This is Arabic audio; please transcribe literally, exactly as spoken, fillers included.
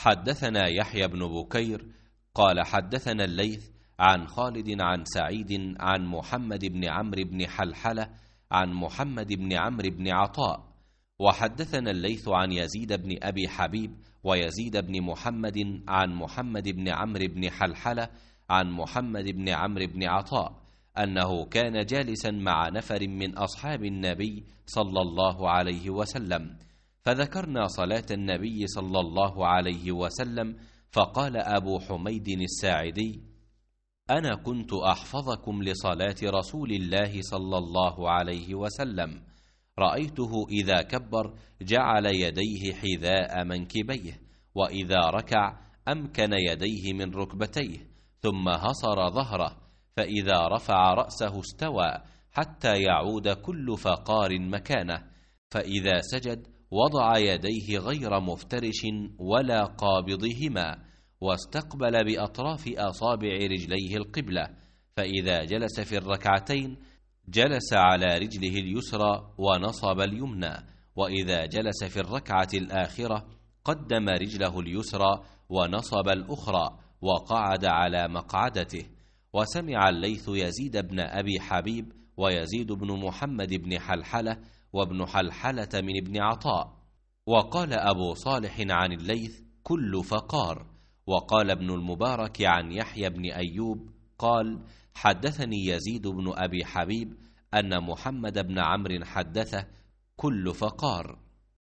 حدثنا يحيى بن بكير قال حدثنا الليث عن خالد عن سعيد عن محمد بن عمرو بن حلحلة عن محمد بن عمرو بن عطاء. وحدثنا الليث عن يزيد بن أبي حبيب ويزيد بن محمد عن محمد بن عمرو بن حلحلة عن محمد بن عمرو بن عطاء أنه كان جالسا مع نفر من أصحاب النبي صلى الله عليه وسلم، فذكرنا صلاة النبي صلى الله عليه وسلم، فقال أبو حميد الساعدي: أنا كنت أحفظكم لصلاة رسول الله صلى الله عليه وسلم، رأيته إذا كبر جعل يديه حذاء منكبيه، وإذا ركع أمكن يديه من ركبتيه، ثم هصر ظهره، فإذا رفع رأسه استوى حتى يعود كل فقار مكانه، فإذا سجد وضع يديه غير مفترش ولا قابضهما، واستقبل بأطراف أصابع رجليه القبلة، فإذا جلس في الركعتين جلس على رجله اليسرى ونصب اليمنى، وإذا جلس في الركعة الآخرة قدم رجله اليسرى ونصب الأخرى وقعد على مقعدته. وسمع الليث يزيد بن أبي حبيب ويزيد بن محمد بن حلحلة وابن حلحلة من ابن عطاء. وقال أبو صالح عن الليث: كل فقار. وقال ابن المبارك عن يحيى بن أيوب قال: حدثني يزيد بن أبي حبيب أن محمد بن عمرو حدثه: كل فقار.